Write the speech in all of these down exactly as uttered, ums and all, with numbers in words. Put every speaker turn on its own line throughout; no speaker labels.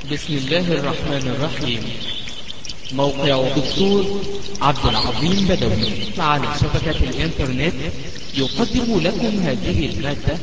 بسم الله الرحمن الرحيم. موقع دكتور عبد العظيم بدوي على شبكة الإنترنت يقدم لكم هذه المادة.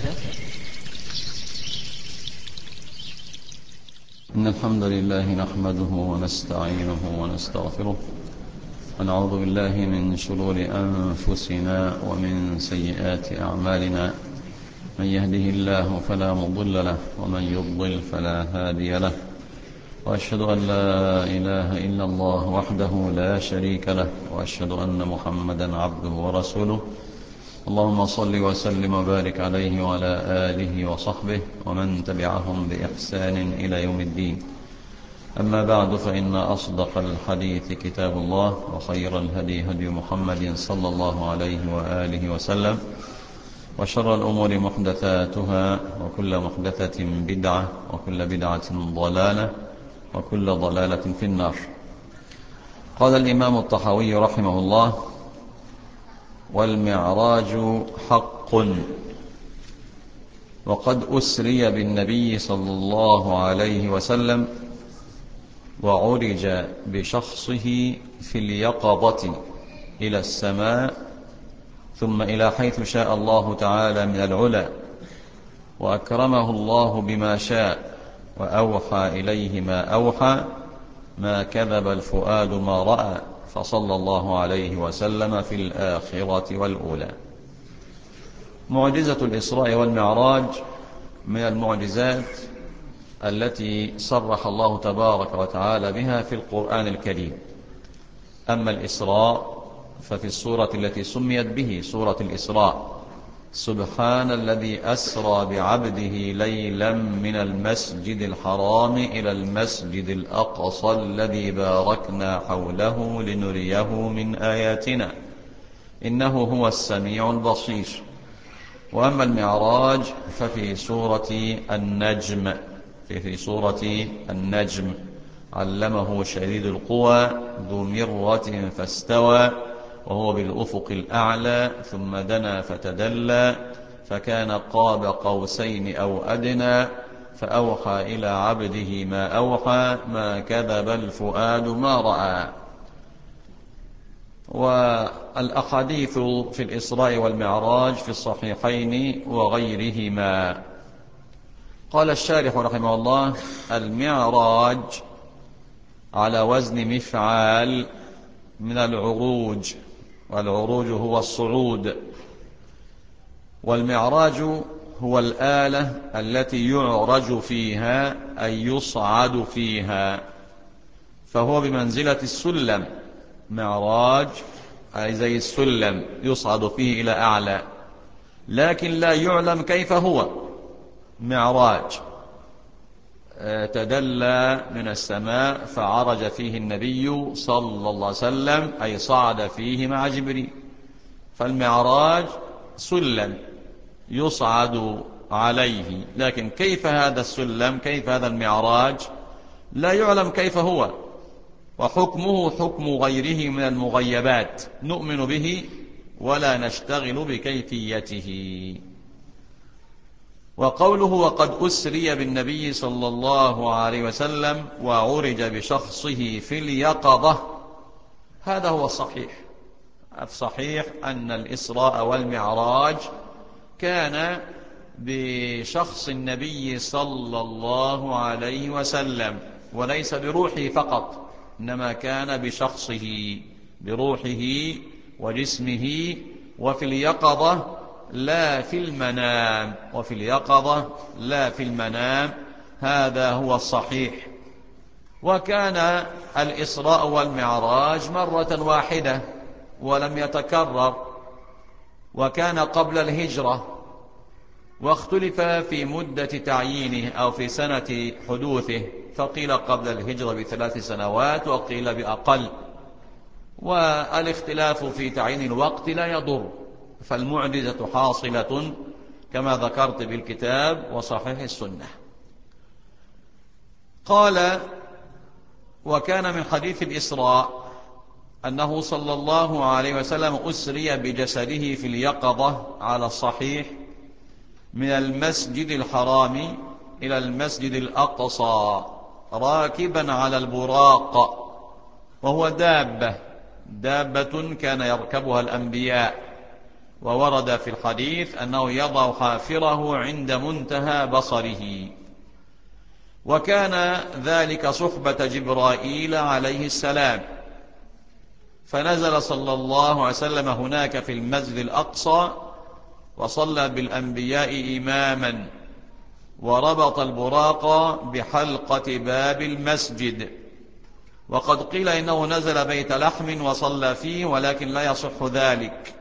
إن الحمد لله نحمده ونستعينه ونستغفره ونعوذ بالله من شرور أنفسنا ومن سيئات أعمالنا. من يهده الله فلا مضل له ومن يضلل فلا هادي له، وأشهد أن لا إله إلا الله وحده لا شريك له، وأشهد أن محمدا عبده ورسوله. اللهم صل وسلم وبارك عليه وعلى آله وصحبه ومن تبعهم بإحسان إلى يوم الدين. أما بعد، فإن أصدق الحديث كتاب الله، وخير الهدي هدي محمد صلى الله عليه وآله وسلم، وشر الأمور محدثاتها، وكل محدثة بدعة، وكل بدعة ضلالة، وكل ضلالة في النار. قال الإمام الطحاوي رحمه الله: والمعراج حق، وقد أسري بالنبي صلى الله عليه وسلم وعرج بشخصه في اليقظة إلى السماء، ثم إلى حيث شاء الله تعالى من العلا، وأكرمه الله بما شاء وأوحى إليه ما أوحى، ما كذب الفؤاد ما رأى، فصلى الله عليه وسلم في الآخرة والأولى. معجزة الإسراء والمعراج من المعجزات التي صرح الله تبارك وتعالى بها في القرآن الكريم. أما الإسراء ففي السورة التي سميت به سورة الإسراء: سبحان الذي أسرى بعبده ليلا من المسجد الحرام إلى المسجد الأقصى الذي باركنا حوله لنريه من آياتنا إنه هو السميع البصير. وأما المعراج ففي سورة النجم في سورة النجم علمه شديد القوى ذو مرة فاستوى وهو بالأفق الأعلى، ثم دنا فتدلى فكان قاب قوسين أو أدنى، فأوحى إلى عبده ما أوحى، ما كذب الفؤاد ما رأى. والأحاديث في الإسراء والمعراج في الصحيحين وغيرهما. قال الشارح رحمه الله: المعراج على وزن مفعال من العروج، والعروج هو الصعود، والمعراج هو الآلة التي يعرج فيها أي يصعد فيها، فهو بمنزلة السلم. معراج أي زي السلم يصعد فيه إلى أعلى، لكن لا يعلم كيف هو. معراج تدلى من السماء فعرج فيه النبي صلى الله عليه وسلم، أي صعد فيه مع جبريل. فالمعراج سلم يصعد عليه، لكن كيف هذا السلم، كيف هذا المعراج، لا يعلم كيف هو، وحكمه حكم غيره من المغيبات، نؤمن به ولا نشتغل بكيفيته. وقوله وقد أسري بالنبي صلى الله عليه وسلم وعرج بشخصه في اليقظة، هذا هو الصحيح. الصحيح أن الإسراء والمعراج كان بشخص النبي صلى الله عليه وسلم، وليس بروحه فقط، إنما كان بشخصه، بروحه وجسمه، وفي اليقظة لا في المنام، وفي اليقظة لا في المنام، هذا هو الصحيح. وكان الإسراء والمعراج مرة واحدة ولم يتكرر، وكان قبل الهجرة، واختلف في مدة تعيينه أو في سنة حدوثه، فقيل قبل الهجرة بثلاث سنوات وقيل بأقل، والاختلاف في تعيين الوقت لا يضر، فالمعجزة حاصلة كما ذكرت بالكتاب وصحيح السنة. قال: وكان من حديث الإسراء أنه صلى الله عليه وسلم أسري بجسده في اليقظة على الصحيح من المسجد الحرام إلى المسجد الأقصى، راكبا على البراق، وهو دابة دابة كان يركبها الأنبياء، وورد في الحديث أنه يضع حافره عند منتهى بصره. وكان ذلك صحبة جبرائيل عليه السلام، فنزل صلى الله عليه وسلم هناك في المسجد الأقصى، وصلى بالأنبياء إماما، وربط البراق بحلقة باب المسجد. وقد قيل إنه نزل بيت لحم وصلى فيه، ولكن لا يصح ذلك.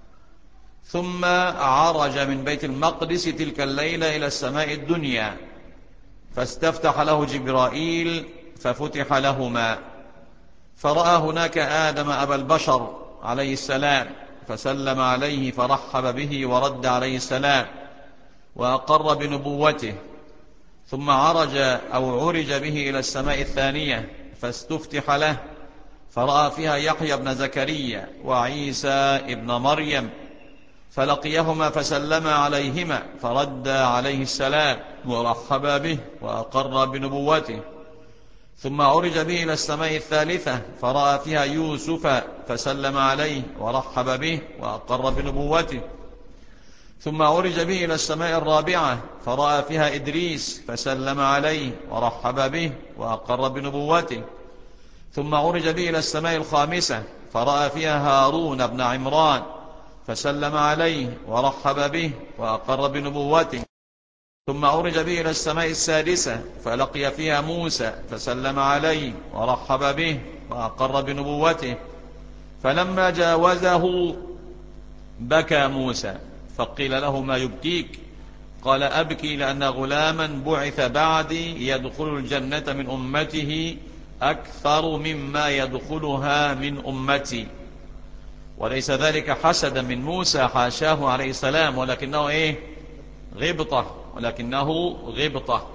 ثم عرج من بيت المقدس تلك الليلة إلى السماء الدنيا، فاستفتح له جبرائيل ففتح لهما، فرأى هناك آدم أبا البشر عليه السلام، فسلم عليه فرحب به ورد عليه السلام وأقر بنبوته. ثم عرج أو عرج به إلى السماء الثانية، فاستفتح له، فرأى فيها يحيى بن زكريا وعيسى ابن مريم، فلقيهما فسلم عليهما فرد عليه السلام ورحب به وأقر بنبوته. ثم عرج به إلى السماء الثالثة، فرأى فيها يوسف فسلم عليه ورحب به وأقر بنبوته. ثم عرج به إلى السماء الرابعة، فرأى فيها إدريس فسلم عليه ورحب به وأقر بنبوته. ثم عرج به إلى السماء الخامسة، فرأى فيها هارون بن عمران فسلم عليه ورحب به وأقر بنبوته. ثم عرج به إلى السماء السادسة، فلقي فيها موسى فسلم عليه ورحب به وأقر بنبوته. فلما جاوزه بكى موسى، فقيل له: ما يبكيك؟ قال: أبكي لأن غلاما بعث بعدي يدخل الجنة من أمته أكثر مما يدخلها من أمتي. وليس ذلك حسدا من موسى، حاشاه عليه السلام، ولكنه إيه؟ غبطة ولكنه غبطة.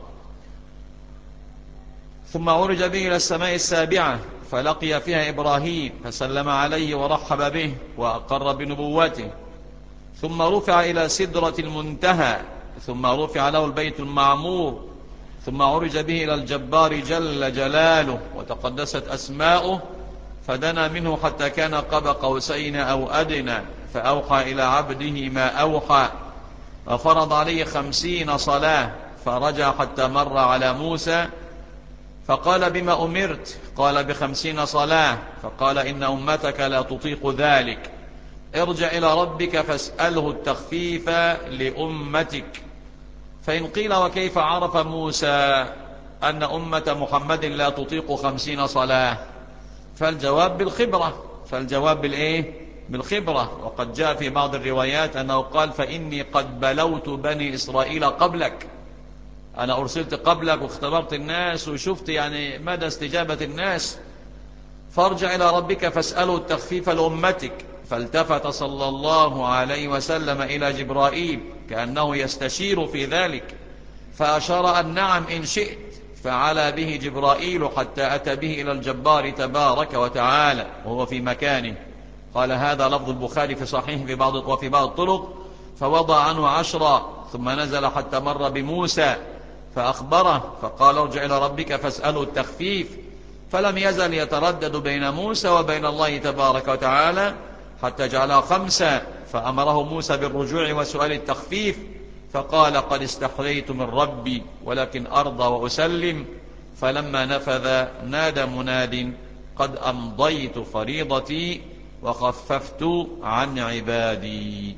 ثم عرج به إلى السماء السابعة، فلقي فيها إبراهيم فسلم عليه ورحب به وأقر بنبوته. ثم رفع إلى سدرة المنتهى، ثم رفع له البيت المعمور. ثم عرج به إلى الجبار جل جلاله وتقدست أسماؤه، فدنا منه حتى كان قاب قوسين أو أدنى، فأوحى إلى عبده ما أوحى، وفرض عليه خمسين صلاة. فرجع حتى مر على موسى فقال: بما أمرت؟ قال: بخمسين صلاة. فقال: إن أمتك لا تطيق ذلك، ارجع إلى ربك فاسأله التخفيف لأمتك. فإن قيل: وكيف عرف موسى أن أمة محمد لا تطيق خمسين صلاة؟ فالجواب بالخبرة فالجواب بالإيه؟ بالخبرة. وقد جاء في بعض الروايات أنه قال: فإني قد بلوت بني إسرائيل قبلك، أنا أرسلت قبلك واختبرت الناس وشفت يعني مدى استجابة الناس، فارجع إلى ربك فاسأله التخفيف لأمتك. فالتفت صلى الله عليه وسلم إلى جبرائيل كأنه يستشير في ذلك، فأشار أن نعم إن شئت، فعلى به جبرائيل حتى أتى به إلى الجبار تبارك وتعالى وهو في مكانه. قال: هذا لفظ البخاري في صحيح في بعض وفي بعض الطرق. فوضع عنه عشرا، ثم نزل حتى مر بموسى فأخبره، فقال: ارجع إلى ربك فاسأله التخفيف. فلم يزل يتردد بين موسى وبين الله تبارك وتعالى حتى جعلها خمسة، فأمره موسى بالرجوع وسؤال التخفيف، فقال: قد استحييت من ربي ولكن أرضى وأسلم. فلما نفذ نادى مناد: قد أمضيت فريضتي وخففت عن عبادي.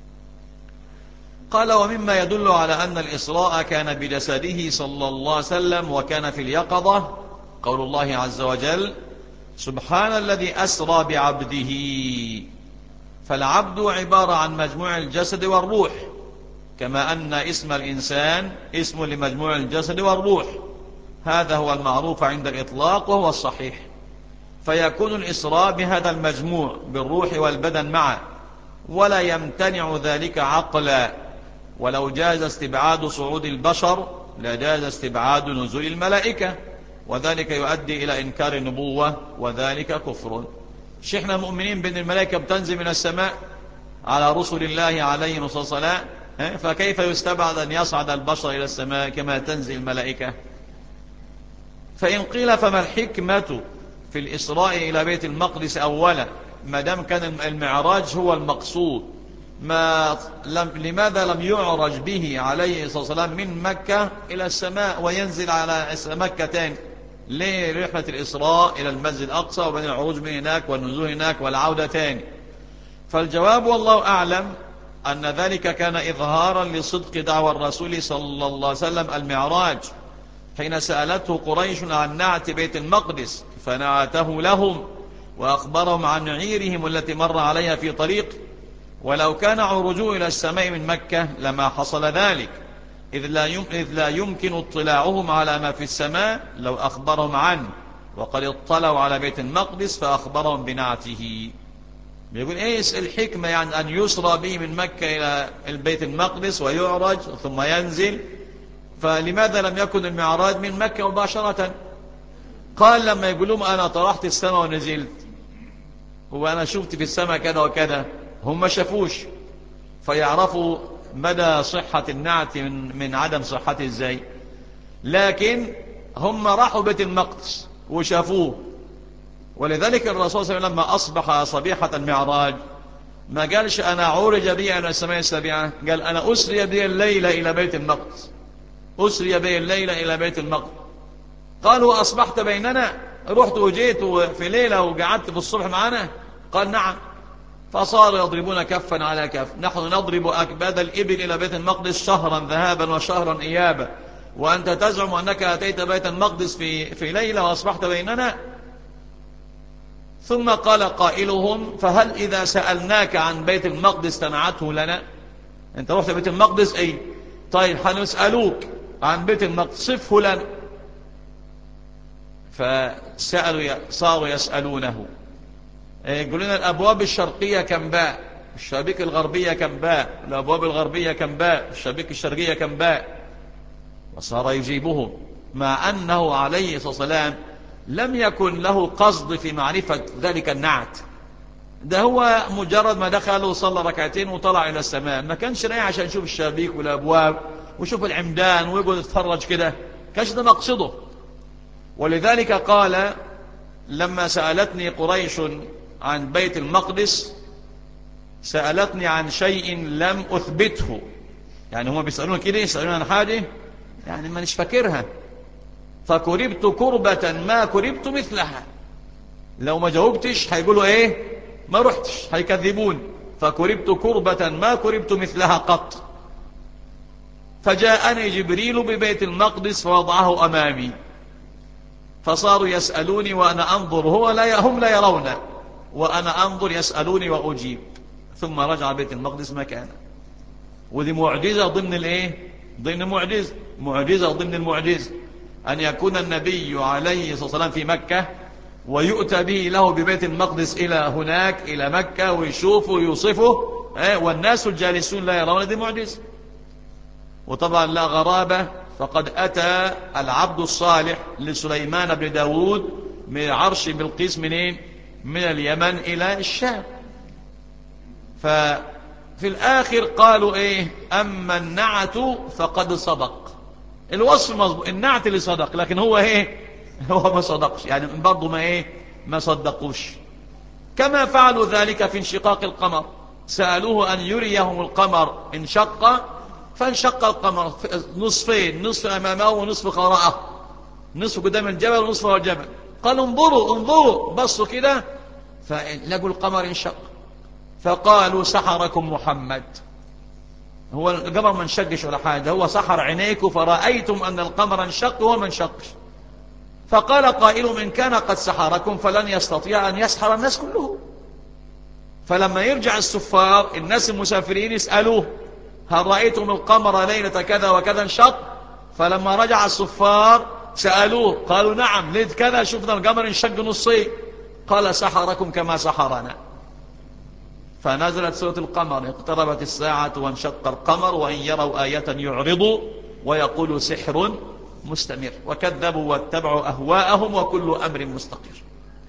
قال: ومما يدل على أن الإسراء كان بجسده صلى الله عليه وسلم وكان في اليقظة قول الله عز وجل: سبحان الذي أسرى بعبده. فالعبد عبارة عن مجموع الجسد والروح، كما أن اسم الإنسان اسم لمجموع الجسد والروح، هذا هو المعروف عند الإطلاق وهو الصحيح. فيكون الإسراء بهذا المجموع بالروح والبدن معا، ولا يمتنع ذلك عقلا. ولو جاز استبعاد صعود البشر لجاز استبعاد نزول الملائكة، وذلك يؤدي إلى إنكار النبوة، وذلك كفر. مش احنا مؤمنين بأن الملائكة بتنزل من السماء على رسل الله عليهم الصلاة والسلام، فكيف يستبعد أن يصعد البشر إلى السماء كما تنزل الملائكة؟ فإن قيل فما الحكمة في الإسراء إلى بيت المقدس أولا ما دام كان المعراج هو المقصود، ما لم لماذا لم يعرج به عليه الصلاة والسلام من مكة إلى السماء وينزل على مكة تاني؟ ليه رحلة الإسراء إلى المسجد الأقصى وبين العروج من هناك والنزول هناك والعودة تاني؟ فالجواب والله أعلم أن ذلك كان إظهارا لصدق دعوى الرسول صلى الله عليه وسلم المعراج، حين سألته قريش عن نعت بيت المقدس فنعته لهم وأخبرهم عن عيرهم التي مر عليها في طريق، ولو كان عرجوه إلى السماء من مكة لما حصل ذلك، إذ لا إذ لا يمكن اطلاعهم على ما في السماء لو أخبرهم عنه، وقد اطلعوا على بيت المقدس فأخبرهم بنعته. بيقول إيه الحكمة يعني أن يسرى به من مكة إلى البيت المقدس ويعرج ثم ينزل؟ فلماذا لم يكن المعراج من مكة مباشرة؟ قال لما يقول لهم أنا طرحت السماء ونزلت وأنا شفت في السماء كذا وكذا، هم ما شافوش فيعرفوا مدى صحة النعت من, من عدم صحته ازاي. لكن هم راحوا بيت المقدس وشافوه، ولذلك الرسول صلى الله عليه وسلم لما أصبح صبيحة المعراج ما قالش أنا عرج بي إلى السماء السابعة، قال أنا أسري بي الليلة إلى بيت المقدس، أسري بي الليلة إلى بيت المقدس. قالوا أصبحت بيننا، رحت وجيت في ليلة وقعدت في الصبح معنا؟ قال نعم. فصاروا يضربون كفا على كف، نحن نضرب أكباد الإبل إلى بيت المقدس شهرا ذهابا وشهرا إيابا، وأنت تزعم أنك أتيت بيت المقدس في, في ليلة وأصبحت بيننا. ثم قال قائلهم فهل إذا سألناك عن بيت المقدس تنعته لنا؟ أنت رحت بيت المقدس أي طيب هنسألوك عن بيت المقدس صفه لنا. فسألوا صاروا يسألونه، يقول لنا الأبواب الشرقية كم باء، الشبابيك الغربية كم باء، الأبواب الغربية كم باء، الشبابيك الشرقية كم باء، وصار يجيبهم مع أنه عليه الصلاة والسلام لم يكن له قصد في معرفة ذلك النعت، ده هو مجرد ما دخل وصلى ركعتين وطلع إلى السماء، ما كانش رايح عشان يشوف الشبابيك والأبواب ويشوف العمدان ويقعد يتفرج كده، كانش ده مقصده. ولذلك قال لما سألتني قريش عن بيت المقدس سألتني عن شيء لم أثبته، يعني هم بيسألون كده يسألون عن حاجة يعني ما نش فاكرها، فكربت كربة ما كربت مثلها، لو ما جاوبتش هيقولوا ايه ما رحتش هيكذبون، فكربت كربة ما كربت مثلها قط. فجاءني جبريل ببيت المقدس فوضعه أمامي، فصاروا يسألوني وأنا أنظر، هو لا هم لا يرون وأنا أنظر، يسألوني وأجيب، ثم رجع بيت المقدس مكانه. ودي معجزة ضمن الايه ضمن معجزة معجزة ضمن المعجزة أن يكون النبي عليه الصلاة والسلام في مكة ويؤتى به له ببيت المقدس إلى هناك إلى مكة ويشوفه ويوصفه والناس الجالسون لا يرون، دي معجزة. وطبعا لا غرابة، فقد أتى العبد الصالح لسليمان بن داود من عرش بلقيس منين من اليمن إلى الشام. ففي الآخر قالوا إيه أما النعت فقد صدق، الوصف مظبوط، النعت اللي صدق، لكن هو إيه هو ما صدقش، يعني برضه ما إيه ما صدقوش. كما فعلوا ذلك في انشقاق القمر، سألوه أن يريهم القمر انشق، فانشق القمر نصفين، نصف أمامه ونصف خراءه، نصف قدام الجبل ونصف ورا الجبل. قالوا انظروا انظروا، بصوا كده فلقوا القمر انشق، فقالوا سحركم محمد، هو القمر ما انشقش ولا حاجة، هو سحر عينيكم فرأيتم أن القمر انشق وما انشقش. فقال قائل إن كان قد سحركم فلن يستطيع أن يسحر الناس كلهم. فلما يرجع السفار الناس المسافرين يسألوه هل رأيتم القمر ليلة كذا وكذا انشق؟ فلما رجع السفار سألوه قالوا نعم ليلة كذا شفنا القمر انشق نصين، قال سحركم كما سحرنا. فنزلت سورة القمر اقتربت الساعة وانشق القمر وإن يروا آية يعرضوا ويقولوا سحر مستمر، وكذبوا واتبعوا أهواءهم وكل أمر مستقر.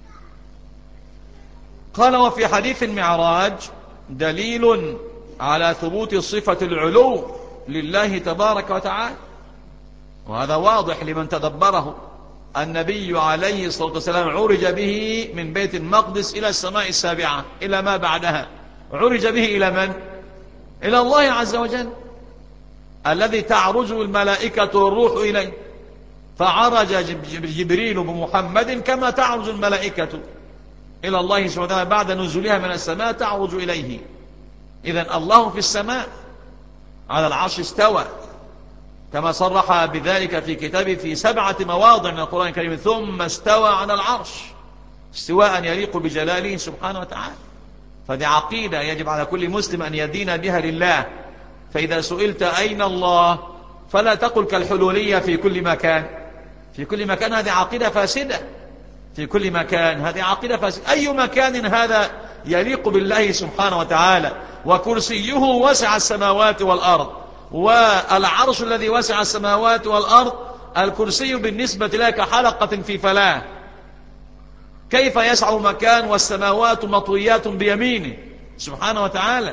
قال وفي حديث المعراج دليل على ثبوت صفة العلو لله تبارك وتعالى، وهذا واضح لمن تدبره، النبي عليه الصلاة والسلام عرج به من بيت المقدس إلى السماء السابعة إلى ما بعدها. عرج به إلى من؟ إلى الله عز وجل الذي تعرج الملائكة والروح إليه. فعرج جبريل بمحمد كما تعرج الملائكة إلى الله سبحانه وتعالى بعد نزولها من السماء تعرج إليه. إذن الله في السماء على العرش استوى كما صرح بذلك في كتابه في سبعة مواضع من القرآن الكريم، ثم استوى على العرش استواء يليق بجلاله سبحانه وتعالى. فدي عقيدة يجب على كل مسلم أن يدين بها لله. فإذا سئلت أين الله فلا تقل كالحلولية في كل مكان. في كل مكان هذه عقيدة فاسدة. في كل مكان هذه عقيدة فاسدة. أي مكان هذا يليق بالله سبحانه وتعالى؟ وكرسيه وسع السماوات والأرض، والعرش الذي وسع السماوات والأرض الكرسي بالنسبة لك حلقة في فلاة. كيف يسع مكان والسماوات مطويات بيمينه سبحانه وتعالى؟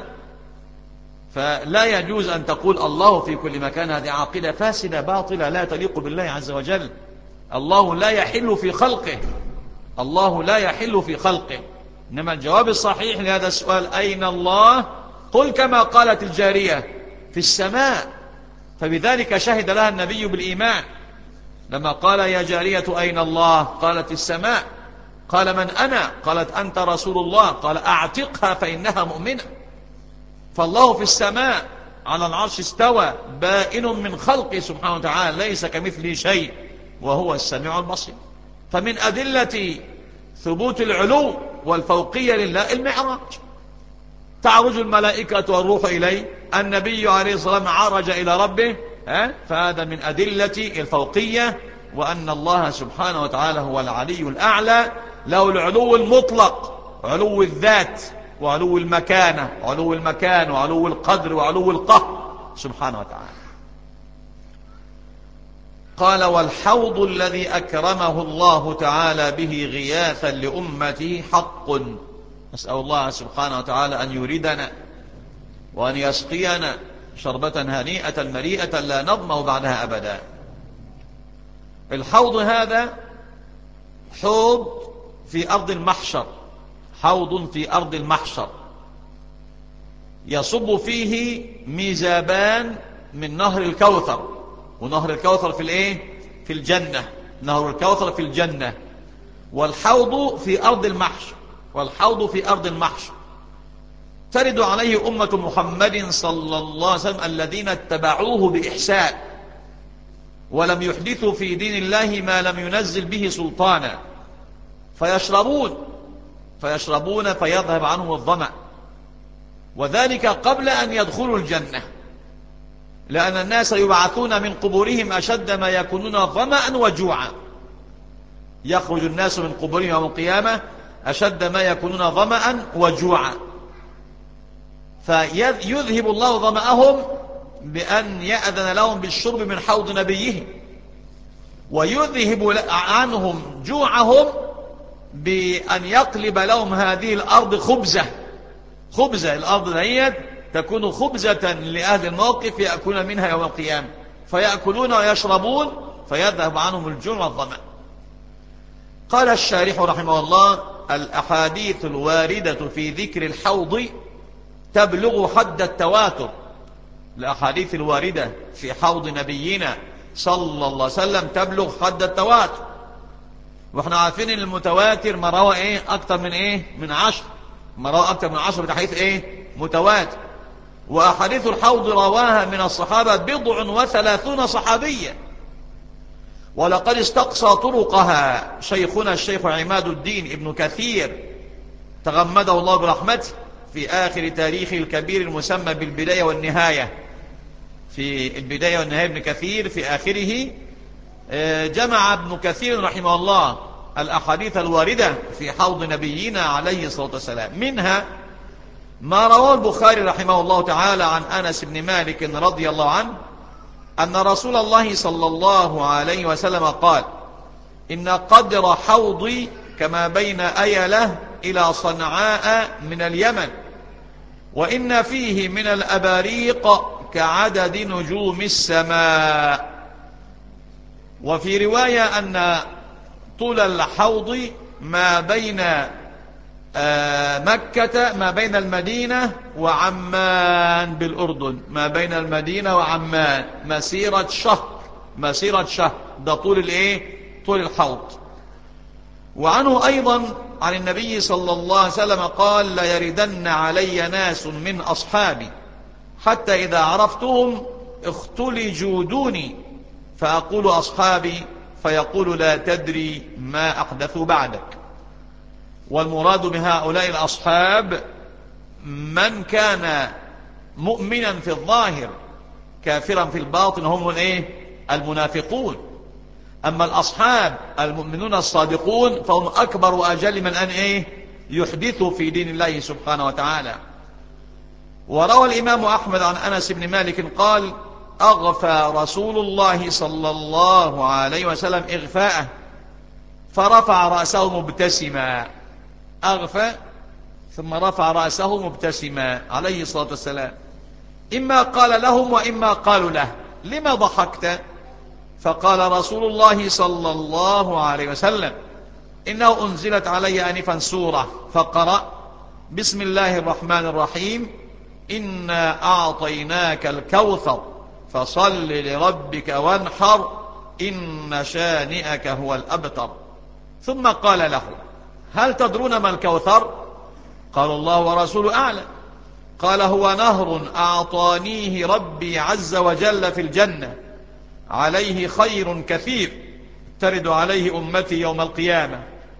فلا يجوز أن تقول الله في كل مكان. هذه عقيدة فاسدة باطلة لا تليق بالله عز وجل. الله لا يحل في خلقه، الله لا يحل في خلقه. إنما الجواب الصحيح لهذا السؤال أين الله؟ قل كما قالت الجارية في السماء. فبذلك شهد لها النبي بالإيمان لما قال يا جارية أين الله؟ قالت في السماء. قال من أنا؟ قالت أنت رسول الله. قال أعتقها فإنها مؤمنة. فالله في السماء على العرش استوى بائن من خلقه سبحانه وتعالى، ليس كمثله شيء وهو السميع البصير. فمن أدلة ثبوت العلو والفوقية لله المعراج، تعرج الملائكة والروح إليه. النبي عليه الصلاة والسلام عرج إلى ربه، فهذا من أدلة الفوقية، وأن الله سبحانه وتعالى هو العلي الأعلى، له العلو المطلق، علو الذات وعلو المكانة وعلو المكان وعلو القدر وعلو القهر سبحانه وتعالى. قال والحوض الذي أكرمه الله تعالى به غياثا لأمته حق. نسأل الله سبحانه وتعالى أن يريدنا وأن يسقينا شربة هنيئة مريئة لا نظمأ بعدها أبدا. الحوض هذا حوض في أرض المحشر، حوض في أرض المحشر يصب فيه ميزابان من نهر الكوثر. ونهر الكوثر في الايه؟ في الجنة. نهر الكوثر في الجنة. والحوض في أرض المحشر، والحوض في أرض المحشر ترد عليه أمة محمد صلى الله عليه وسلم الذين اتبعوه بإحسان ولم يحدثوا في دين الله ما لم ينزل به سلطانا، فيشربون فيشربون فيذهب عنهم الظمأ، وذلك قبل أن يدخلوا الجنة، لأن الناس يبعثون من قبورهم أشد ما يكونون ظمأ وجوعا. يخرج الناس من قبورهم يوم القيامة أشد ما يكونون ظمأ وجوعا، فيذهب الله ظمأهم بأن يأذن لهم بالشرب من حوض نبيه، ويذهب عنهم جوعهم بأن يقلب لهم هذه الأرض خبزة. خبزة الأرض دهيت تكون خبزة لأهل الموقف يأكلون منها يوم القيامة، فيأكلون ويشربون فيذهب عنهم الجوع والظمأ. قال الشارح رحمه الله الأحاديث الواردة في ذكر الحوض تبلغ حد التواتر. الأحاديث الواردة في حوض نبينا صلى الله عليه وسلم تبلغ حد التواتر، واحنا عارفين ان المتواتر ما روى ايه اكتر من ايه من عشر، ما روى اكتر من عشر بحيث ايه متواتر. واحاديث الحوض رواها من الصحابة بضع وثلاثون صحابية، ولقد استقصى طرقها شيخنا الشيخ عماد الدين ابن كثير تغمده الله برحمته في آخر تاريخه الكبير المسمى بالبداية والنهاية. في البداية والنهاية ابن كثير في آخره جمع ابن كثير رحمه الله الأحاديث الواردة في حوض نبينا عليه الصلاة والسلام. منها ما رواه البخاري رحمه الله تعالى عن أنس بن مالك رضي الله عنه أن رسول الله صلى الله عليه وسلم قال إن قدر حوضي كما بين أيلة إلى صنعاء من اليمن، وإن فيه من الأباريق كعدد نجوم السماء. وفي رواية أن
طول الحوض ما بين مكة ما بين المدينة وعمان بالأردن، ما بين المدينة وعمان مسيرة شهر، مسيرة شهر، ده طول الايه؟ طول الحوض. وعنه أيضا عن النبي صلى الله عليه وسلم قال: لا يردن علي ناس من أصحابي حتى إذا عرفتهم اختلجوا دوني فأقول أصحابي فيقول لا تدري ما أحدثوا بعدك. والمراد بهؤلاء الأصحاب من كان مؤمنا في الظاهر كافرا في الباطن، هم الايه؟ المنافقون. أما الأصحاب المؤمنون الصادقون فهم أكبر وأجل من أن إيه؟ يحدثوا في دين الله سبحانه وتعالى. وروى الإمام أحمد عن أنس بن مالك قال: أغفى رسول الله صلى الله عليه وسلم إغفاءه فرفع رأسه مبتسما. أغفى ثم رفع رأسه مبتسما عليه الصلاة والسلام. إما قال لهم وإما قالوا له: لما ضحكت؟ فقال رسول الله صلى الله عليه وسلم: إنه أنزلت علي آنفا سورة فقرأ بسم الله الرحمن الرحيم إنا أعطيناك الكوثر فصل لربك وانحر إن شانئك هو الأبتر. ثم قال له: هل تدرون ما الكوثر؟ قال: الله ورسوله أعلم. قال: هو نهر أعطانيه ربي عز وجل في الجنة عليه خير كثير ترد عليه أمتي يوم القيامة،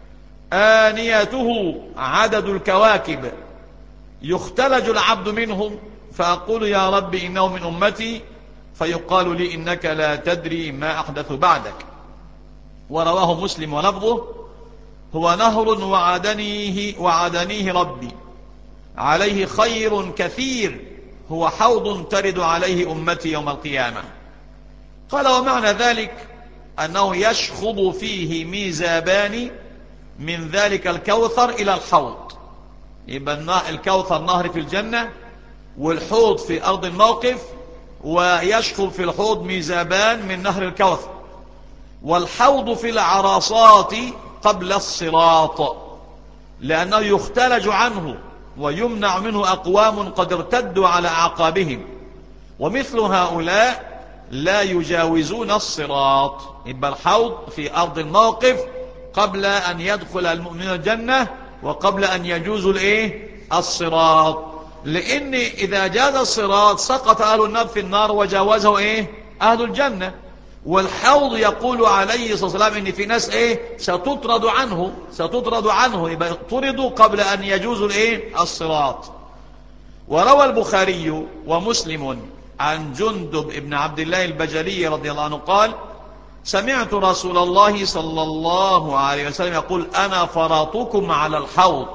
آنيته عدد الكواكب، يختلج العبد منهم فأقول يا رب إنه من أمتي، فيقال لي إنك لا تدري ما أحدث بعدك. ورواه مسلم ولفظه: هو نهر وعدنيه, وعدنيه ربي عليه خير كثير هو حوض ترد عليه أمتي يوم القيامة. قال: ومعنى ذلك أنه يشخض فيه ميزابان من ذلك الكوثر إلى الحوض. يبقى الكوثر نهر في الجنة والحوض في أرض الموقف، ويشخض في الحوض ميزابان من نهر الكوثر. والحوض في العراصات قبل الصراط لأنه يختلج عنه ويمنع منه أقوام قد ارتدوا على أعقابهم، ومثل هؤلاء لا يجاوزون الصراط. يبقى الحوض في أرض الموقف قبل أن يدخل المؤمنون الجنة وقبل أن يجوزوا الايه؟ الصراط. لأن إذا جاز الصراط سقط أهل النار في النار وجاوزه ايه؟ أهل الجنة. والحوض يقول عليه الصلاة والسلام إن في ناس ايه؟ ستطرد عنه ستطرد عنه يبقى طردوا قبل أن يجوزوا الايه؟ الصراط. وروى البخاري ومسلم عن جندب ابن عبد الله البجلي رضي الله عنه قال: سمعت رسول الله صلى الله عليه وسلم يقول: أنا فرطكم على الحوض.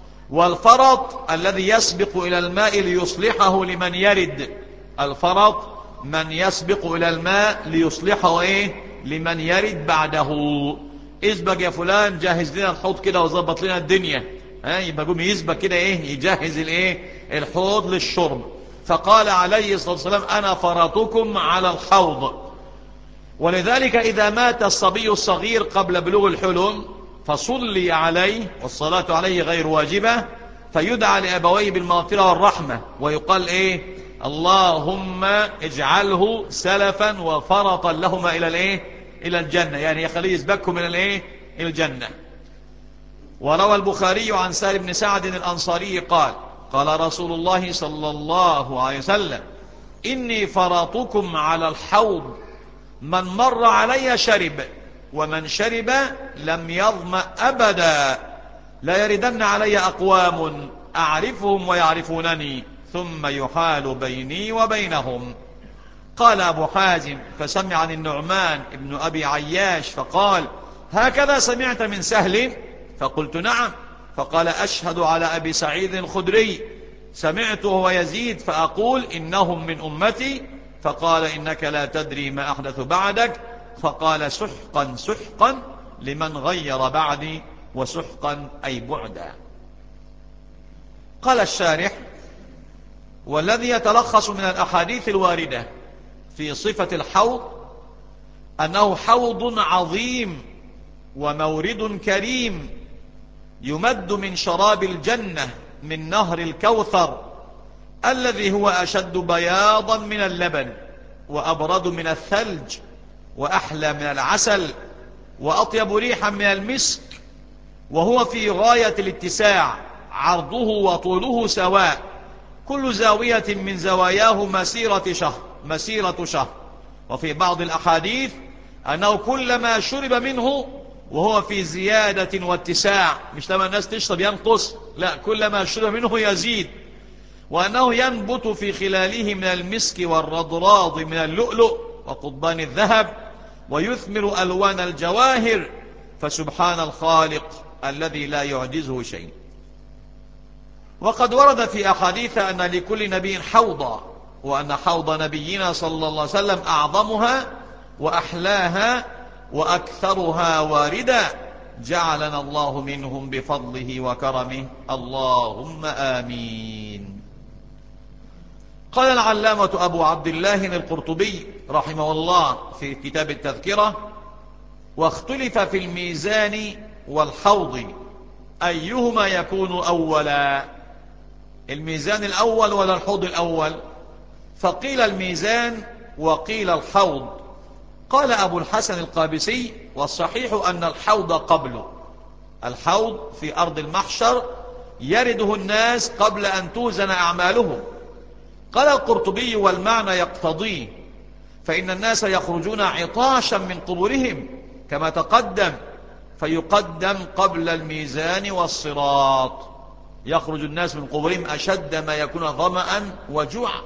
والفرط الذي يسبق إلى الماء ليصلحه لمن يرد. الفرط من يسبق إلى الماء ليصلحه إيه؟ لمن يرد بعده. اسبق يا فلان، جهز لنا الحوض كده وظبط لنا الدنيا. ها يبقى قوم يسبق كده ايه؟ يجهز الايه؟ الحوض للشرب. فقال عليه الصلاة والسلام: أنا فرطكم على الحوض. ولذلك إذا مات الصبي الصغير قبل بلوغ الحلم فصلي عليه، والصلاة عليه غير واجبة، فيدعى لأبويه بالمغفرة والرحمة، ويقال ايه؟ اللهم اجعله سلفا وفرطا لهما إلى الايه؟ إلى الجنة، يعني يخليه يسبقهم إلى الايه؟ إلى الجنة. وروى البخاري عن سهل بن سعد الأنصاري قال: قال رسول الله صلى الله عليه وسلم: إني فرطكم على الحوض، من مر علي شرب، ومن شرب لم يظمأ أبدا، لا يردن علي أقوام أعرفهم ويعرفونني ثم يحال بيني وبينهم. قال أبو حازم: فسمع عن النعمان ابن أبي عياش فقال: هكذا سمعت من سهل؟ فقلت: نعم. فقال: أشهد على أبي سعيد الخدري سمعته ويزيد فأقول إنهم من أمتي، فقال: إنك لا تدري ما أحدث بعدك. فقال: سحقا سحقا لمن غير بعدي، وسحقا أي بعدا. قال الشارح: والذي يتلخص من الأحاديث الواردة في صفة الحوض أنه حوض عظيم ومورد كريم يمد من شراب الجنة من نهر الكوثر الذي هو أشد بياضا من اللبن وأبرد من الثلج وأحلى من العسل وأطيب ريحا من المسك، وهو في غاية الاتساع، عرضه وطوله سواء، كل زاوية من زواياه مسيرة شهر مسيرة شهر. وفي بعض الأحاديث أنه كلما شرب منه وهو في زيادة واتساع، مش لما الناس تشرب ينقص، لا، كلما شرب منه يزيد، وأنه ينبت في خلاله من المسك والرضراض من اللؤلؤ وقضبان الذهب، ويثمر ألوان الجواهر، فسبحان الخالق الذي لا يعجزه شيء. وقد ورد في أحاديث أن لكل نبي حوضا، وأن حوض نبينا صلى الله عليه وسلم أعظمها وأحلاها وأكثرها واردا، جعلنا الله منهم بفضله وكرمه، اللهم آمين. قال العلامة أبو عبد الله القرطبي رحمه الله في كتاب التذكرة: واختلف في الميزان والحوض أيهما يكون أولا، الميزان الأول ولا الحوض الأول؟ فقيل الميزان وقيل الحوض. قال أبو الحسن القابسي: والصحيح أن الحوض قبله، الحوض في أرض المحشر يرده الناس قبل أن توزن أعمالهم. قال القرطبي: والمعنى يقتضيه، فإن الناس يخرجون عطاشا من قبورهم كما تقدم، فيقدم قبل الميزان والصراط. يخرج الناس من قبورهم أشد ما يكون ظمأ وجوعا.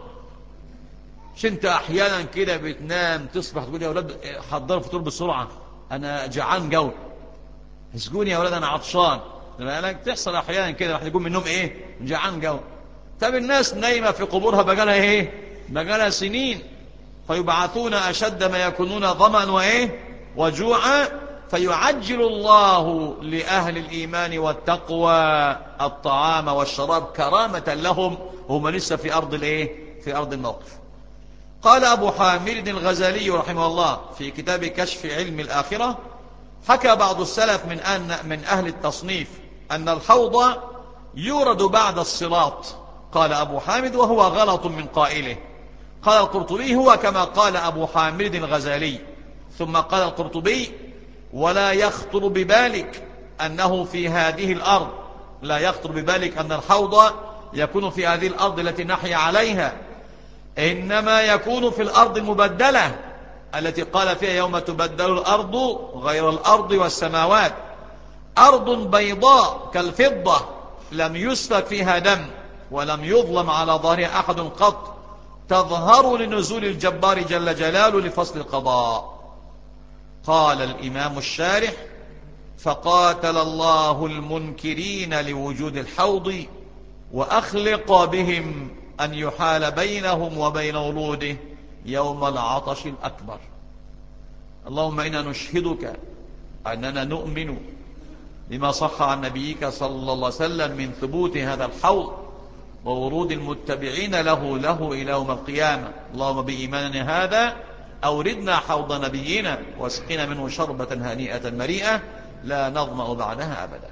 مش انت احيانا كده بتنام تصبح تقول يا اولاد حضروا الفطور بسرعه، انا جعان جو، اسجوني يا اولاد انا عطشان. تحصل احيانا كده، راح يقوم من النوم ايه؟ جعان جو. طب الناس نايمه في قبورها بقالها ايه؟ بقالها سنين، فيبعثون اشد ما يكونون ظمأ وايه؟ وجوعا، فيعجل الله لأهل الإيمان والتقوى الطعام والشراب كرامة لهم، هم لسه في أرض الايه؟ في أرض الموقف. قال أبو حامد الغزالي رحمه الله في كتاب كشف علم الآخرة: حكى بعض السلف من أن من أهل التصنيف أن الحوض يورد بعد الصراط. قال أبو حامد: وهو غلط من قائله. قال القرطبي: هو كما قال أبو حامد الغزالي. ثم قال القرطبي: ولا يخطر ببالك أنه في هذه الأرض، لا يخطر ببالك أن الحوض يكون في هذه الأرض التي نحيا عليها، إنما يكون في الأرض المبدلة التي قال فيها: يوم تبدل الأرض غير الأرض والسماوات، أرض بيضاء كالفضة لم يسفك فيها دم ولم يظلم على ظهرها أحد قط، تظهر لنزول الجبار جل جلاله لفصل القضاء. قال الإمام الشارح: فقاتل الله المنكرين لوجود الحوض، وأخلق بهم أن يحال بينهم وبين وروده يوم العطش الأكبر. اللهم إنا نشهدك أننا نؤمن بما صح عن نبيك صلى الله عليه وسلم من ثبوت هذا الحوض وورود المتبعين له له إلى يوم القيامة. اللهم بإيماننا هذا أوردنا حوض نبينا واسقنا منه شربة هنيئة مريئة لا نظمأ بعدها أبدا.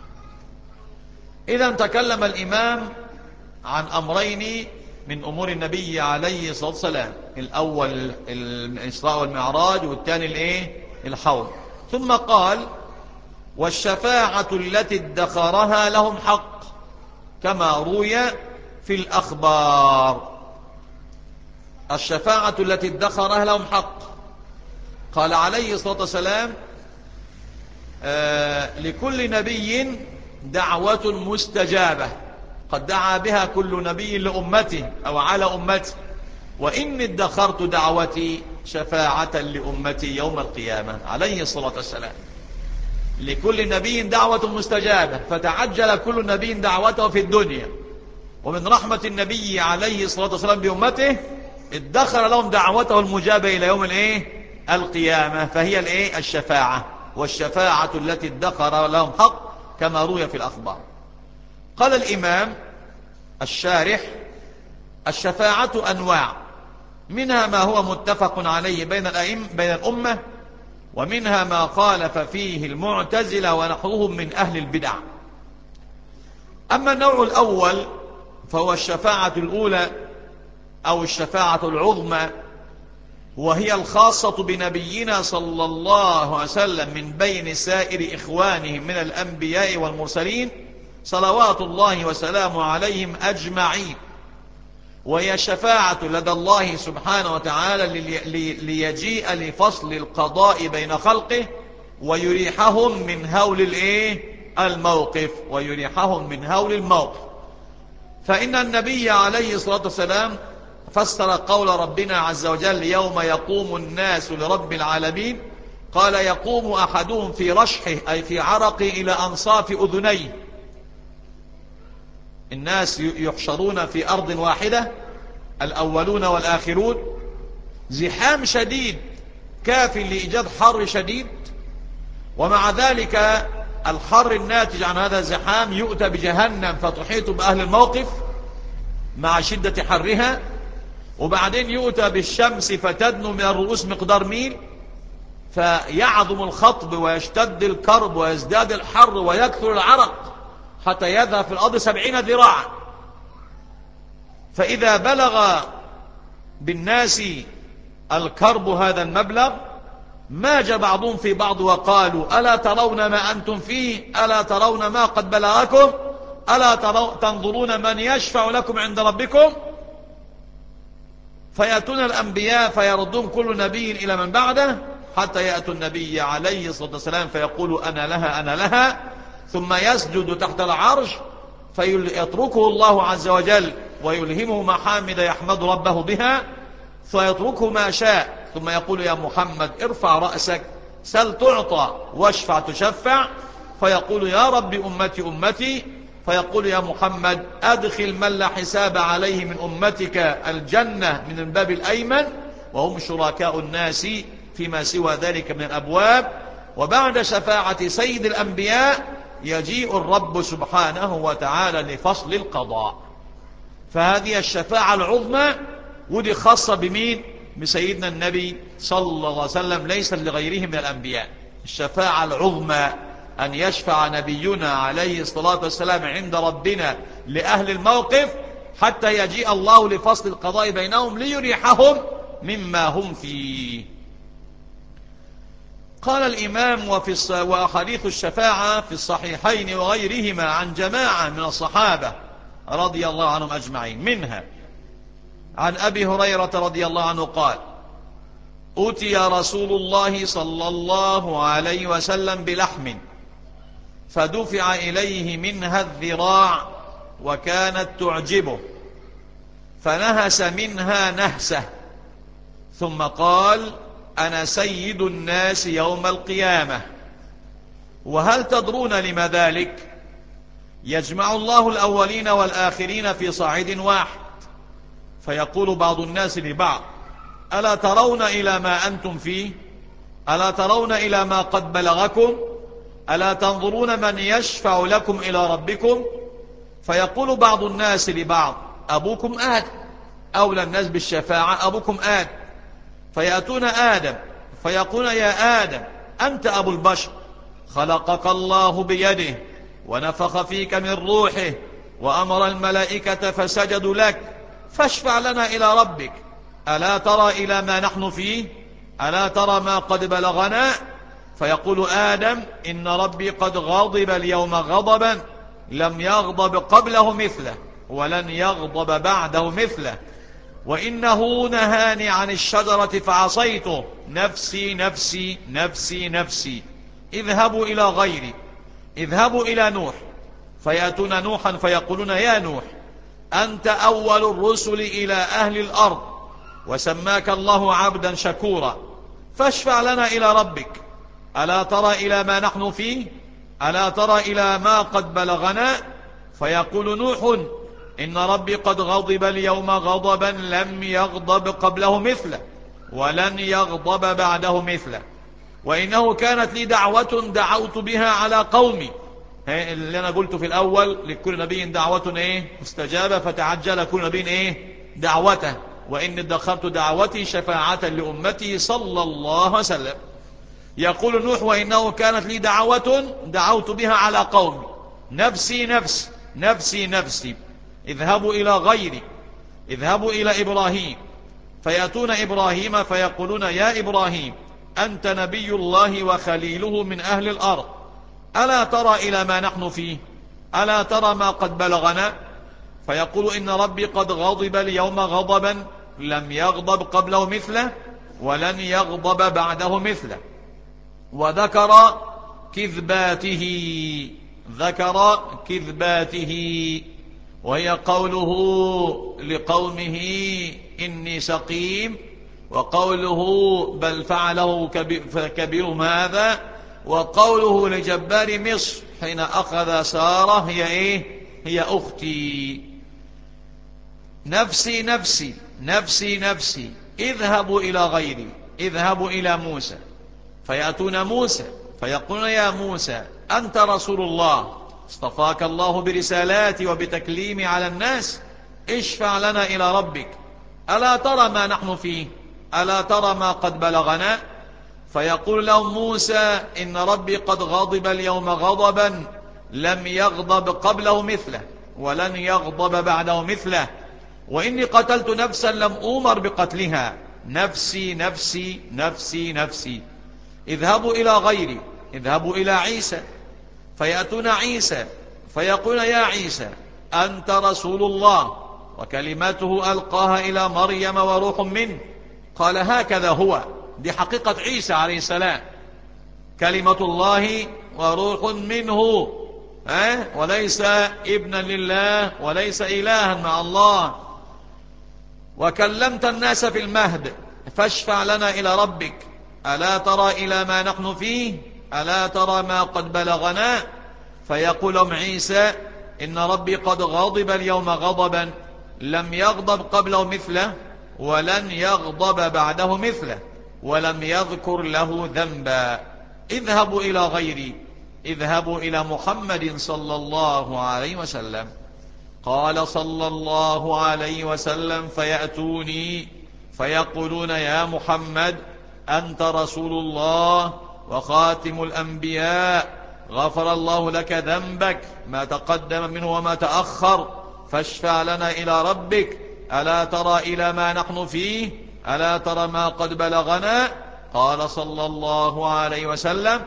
إذا تكلم الإمام عن أمرين من أمور النبي عليه الصلاة والسلام: الأول الإسراء والمعراج، والثاني الإيه؟ الحوض. ثم قال: والشفاعة التي ادخرها لهم حق كما روي في الأخبار. الشفاعة التي ادخرها لهم حق. قال عليه الصلاة والسلام: آه لكل نبي دعوة مستجابة قد دعا بها كل نبي لأمته أو على أمته، وإني ادخرت دعوتي شفاعة لأمتي يوم القيامة. عليه الصلاة والسلام: لكل نبي دعوة مستجابة، فتعجل كل نبي دعوته في الدنيا. ومن رحمة النبي عليه الصلاة والسلام بأمته ادخر لهم دعوته المجابة إلى يوم الايه؟ القيامة، فهي الايه؟ الشفاعة. والشفاعة التي ادخر لهم حق كما روي في الأخبار. قال الإمام الشارح: الشفاعة أنواع، منها ما هو متفق عليه بين الأئمة بين الأمة، ومنها ما خالف فيه المعتزلة ونحوهم من أهل البدع. أما النوع الأول فهو الشفاعة الأولى أو الشفاعة العظمى، وهي الخاصة بنبينا صلى الله عليه وسلم من بين سائر إخوانهم من الأنبياء والمرسلين صلوات الله وسلامه عليهم أجمعين، وهي شفاعة لدى الله سبحانه وتعالى ليجيء لفصل القضاء بين خلقه ويريحهم من هول الايه الموقف ويريحهم من هول الموقف. فإن النبي عليه الصلاة والسلام فسر قول ربنا عز وجل يوم يقوم الناس لرب العالمين، قال يقوم أحدهم في رشحه أي في عرقه إلى أنصاف أذنيه. الناس يحشرون في أرض واحدة الأولون والآخرون، زحام شديد كاف لإيجاد حر شديد، ومع ذلك الحر الناتج عن هذا الزحام يؤتى بجهنم فتحيط بأهل الموقف مع شدة حرها، وبعدين يؤتى بالشمس فتدنو من الرؤوس مقدار ميل، فيعظم الخطب ويشتد الكرب ويزداد الحر ويكثر العرق حتى يذهب في الأرض سبعين ذراعا. فإذا بلغ بالناس الكرب هذا المبلغ ماج بعضهم في بعض وقالوا ألا ترون ما أنتم فيه، ألا ترون ما قد بلغكم، ألا تنظرون من يشفع لكم عند ربكم. فيأتون الأنبياء فيردون كل نبي إلى من بعده حتى يأتوا النبي عليه الصلاة والسلام فيقول أنا لها أنا لها، ثم يسجد تحت العرش فيتركه الله عز وجل ويلهمه محامد يحمد ربه بها، فيتركه ما شاء، ثم يقول يا محمد ارفع رأسك سل تعطى واشفع تشفع، فيقول يا رب أمتي أمتي، فيقول يا محمد أدخل من لا حساب عليه من أمتك الجنة من الباب الأيمن، وهم شركاء الناس فيما سوى ذلك من الأبواب. وبعد شفاعة سيد الأنبياء يجيء الرب سبحانه وتعالى لفصل القضاء. فهذه الشفاعة العظمى، ودي خاصة بمين؟ بسيدنا النبي صلى الله عليه وسلم، ليس لغيره من الأنبياء. الشفاعة العظمى أن يشفع نبينا عليه الصلاة والسلام عند ربنا لأهل الموقف حتى يجيء الله لفصل القضاء بينهم ليريحهم مما هم فيه. قال الإمام وفي وأحاديث الشفاعة في الصحيحين وغيرهما عن جماعة من الصحابة رضي الله عنهم أجمعين، منها عن أبي هريرة رضي الله عنه قال أتي رسول الله صلى الله عليه وسلم بلحم فدفع إليه منها الذراع وكانت تعجبه، فنهس منها نهسة ثم قال أنا سيد الناس يوم القيامة. وهل تدرون لما ذلك؟ يجمع الله الأولين والآخرين في صعيد واحد، فيقول بعض الناس لبعض ألا ترون إلى ما أنتم فيه، ألا ترون إلى ما قد بلغكم، ألا تنظرون من يشفع لكم إلى ربكم. فيقول بعض الناس لبعض أبوكم آدم، أولى الناس بالشفاعة أبوكم آدم. فيأتون آدم فيقول يا آدم أنت أبو البشر، خلقك الله بيده ونفخ فيك من روحه وأمر الملائكة فسجدوا لك، فاشفع لنا إلى ربك، ألا ترى إلى ما نحن فيه، ألا ترى ما قد بلغنا. فيقول آدم إن ربي قد غضب اليوم غضبا لم يغضب قبله مثله ولن يغضب بعده مثله، وإنه نهاني عن الشجرة فعصيته، نفسي نفسي نفسي نفسي، اذهبوا إلى غيري، اذهبوا إلى نوح. فيأتون نوحا فيقولون يا نوح أنت أول الرسل إلى أهل الأرض وسماك الله عبدا شكورا، فاشفع لنا إلى ربك، ألا ترى إلى ما نحن فيه، ألا ترى إلى ما قد بلغنا. فيقول نوح إن ربي قد غضب اليوم غضبا لم يغضب قبله مثله ولن يغضب بعده مثله، وإنه كانت لي دعوة دعوت بها على قومي. اللي أنا قلت في الأول لكل نبي دعوة إيه مستجابة، فتعجل كل نبي إيه دعوته، وإن ادخرت دعوتي شفاعة لأمتي صلى الله عليه وسلم. يقول نوح وإنه كانت لي دعوة دعوت بها على قومي نفسي نفسي نفسي نفسي اذهبوا إلى غيري اذهبوا إلى إبراهيم فيأتون إبراهيم فيقولون يا إبراهيم أنت نبي الله وخليله من أهل الأرض ألا ترى إلى ما نحن فيه ألا ترى ما قد بلغنا فيقول إن ربي قد غضب اليوم غضبا لم يغضب قبله مثله ولن يغضب بعده مثله وذكر كذباته ذكر كذباته وهي قوله لقومه إني سقيم وقوله بل فعله كبيرهم هذا وقوله لجبار مصر حين أخذ سارة هي إيه هي أختي نفسي نفسي نفسي نفسي اذهبوا إلى غيري اذهبوا إلى موسى فيأتون موسى فيقولون يا موسى أنت رسول الله اصطفاك الله برسالاتي وبتكليمي على الناس اشفع لنا إلى ربك ألا ترى ما نحن فيه ألا ترى ما قد بلغنا فيقول لهم موسى إن ربي قد غضب اليوم غضبا لم يغضب قبله مثله ولن يغضب بعده مثله وإني قتلت نفسا لم أؤمر بقتلها نفسي نفسي نفسي نفسي اذهبوا إلى غيري اذهبوا إلى عيسى فيأتون عيسى فيقول يا عيسى أنت رسول الله وكلمته ألقاها إلى مريم وروح منه قال هكذا هو دي حقيقة عيسى عليه السلام كلمة الله وروح منه أه؟ وليس ابنا لله وليس إلها مع الله وكلمت الناس في المهد فاشفع لنا إلى ربك ألا ترى إلى ما نحن فيه ألا ترى ما قد بلغنا فيقول لهم عيسى إن ربي قد غضب اليوم غضبا لم يغضب قبله مثله ولن يغضب بعده مثله ولم يذكر له ذنبا اذهبوا إلى غيري اذهبوا إلى محمد صلى الله عليه وسلم قال صلى الله عليه وسلم فيأتوني فيقولون يا محمد أنت رسول الله وخاتم الأنبياء غفر الله لك ذنبك ما تقدم منه وما تأخر فاشفع لنا إلى ربك ألا ترى إلى ما نحن فيه ألا ترى ما قد بلغنا قال صلى الله عليه وسلم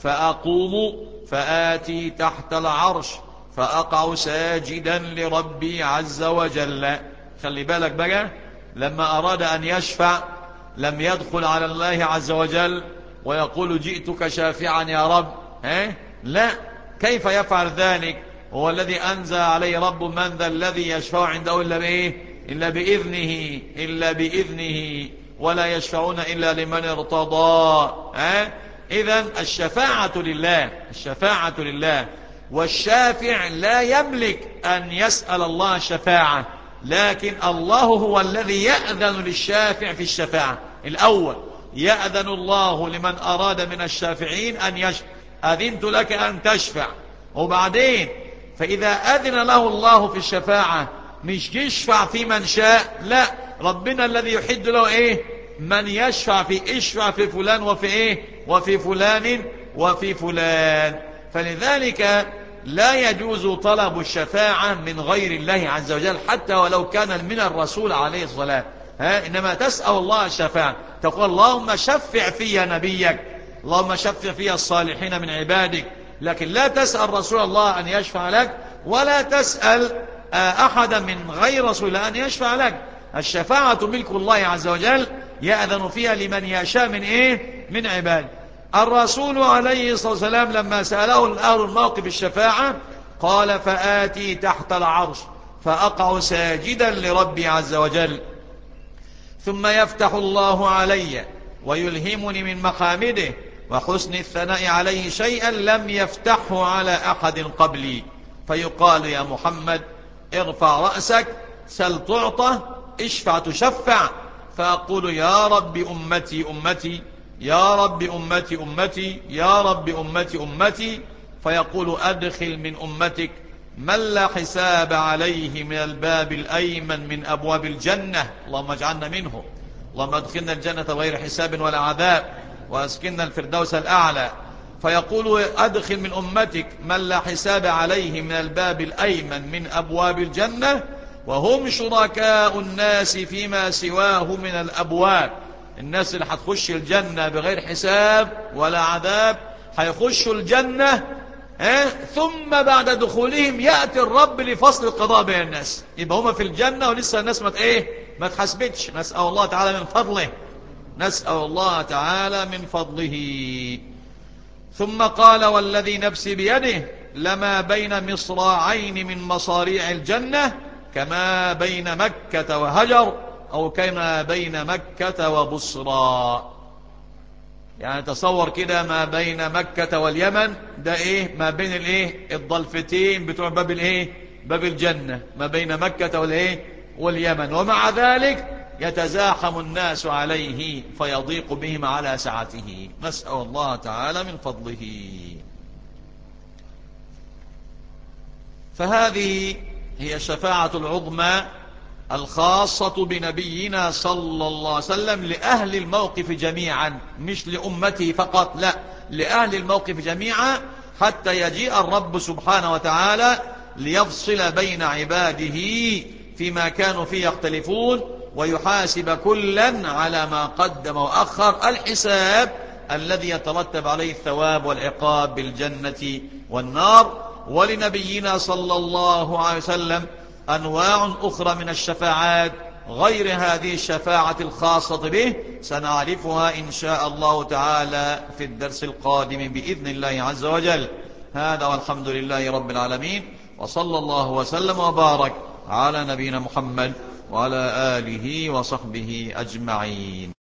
فأقوم فآتي تحت العرش فأقع ساجدا لربي عز وجل خلي بالك بقى لما أراد أن يشفع لم يدخل على الله عز وجل ويقول جئتك شافعا يا رب ها؟ لا كيف يفعل ذلك هو الذي أنزل عليه رب من ذا الذي يشفع عنده إلا بإيه إلا بإذنه إلا بإذنه ولا يشفعون إلا لمن ارتضى ها؟ إذن الشفاعة لله الشفاعة لله والشافع لا يملك أن يسأل الله شفاعة لكن الله هو الذي يأذن للشافع في الشفاعة الأول يأذن الله لمن أراد من الشافعين أن يشفع أذنت لك أن تشفع وبعدين فإذا أذن له الله في الشفاعة مش يشفع في من شاء لا ربنا الذي يحد له إيه من يشفع في اشفع في فلان وفي إيه وفي فلان وفي فلان فلذلك لا يجوز طلب الشفاعة من غير الله عز وجل حتى ولو كان من الرسول عليه الصلاة ها إنما تسأل الله الشفاعة تقول اللهم شفع في نبيك اللهم شفع في الصالحين من عبادك لكن لا تسأل رسول الله أن يشفع لك ولا تسأل أحدا من غير رسول الله أن يشفع لك الشفاعة ملك الله عز وجل يأذن فيها لمن يشاء من إيه من عباده الرسول عليه الصلاة والسلام لما سأله أهل الموقف الشفاعة قال فآتي تحت العرش فأقع ساجدا لربي عز وجل ثم يفتح الله علي ويلهمني من محامده وحسن الثناء عليه شيئا لم يفتحه على أحد قبلي فيقال يا محمد ارفع رأسك سل تعطى اشفع تشفع فأقول يا رب أمتي أمتي يا رب أمتي أمتي يا رب أمتي أمتي فيقول أدخل من أمتك من لا حساب عليه من الباب الأيمن من أبواب الجنة اللهم اجعلنا منه اللهم ادخلنا الجنة غير حساب ولا عذاب وأسكننا الفردوس الأعلى. فيقول أدخل من أمتك من لا حساب عليه من الباب الأيمن من أبواب الجنة، وهم شركاء الناس فيما سواه من الأبواب. الناس اللي هتخش الجنة بغير حساب ولا عذاب هيخشوا الجنة، اه؟ ثم بعد دخولهم يأتي الرب لفصل القضاء بين الناس. يبقى هما في الجنة ولسه الناس ما ايه ما تحسبتش. نسأل الله تعالى من فضله، نسأل الله تعالى من فضله. ثم قال والذي نفسي بيده لما بين مصراعين من مصاريع الجنة كما بين مكة وهجر، أو كما بين مكة وبصرى. يعني تصور كده ما بين مكة واليمن ده ايه ما بين الايه الضلفتين بتوع باب الايه باب الجنة، ما بين مكة والايه واليمن. ومع ذلك يتزاحم الناس عليه فيضيق بهم على سعته. نسأل الله تعالى من فضله. فهذه هي الشفاعة العظمى الخاصة بنبينا صلى الله عليه وسلم لأهل الموقف جميعا، مش لأمته فقط، لا، لأهل الموقف جميعا، حتى يجيء الرب سبحانه وتعالى ليفصل بين عباده فيما كانوا فيه يختلفون، ويحاسب كلا على ما قدم وأخر، الحساب الذي يترتب عليه الثواب والعقاب بالجنة والنار. ولنبينا صلى الله عليه وسلم أنواع أخرى من الشفاعات غير هذه الشفاعة الخاصة به، سنعرفها إن شاء الله تعالى في الدرس القادم بإذن الله عز وجل. هذا والحمد لله رب العالمين، وصلى الله وسلم وبارك على نبينا محمد وعلى آله وصحبه أجمعين.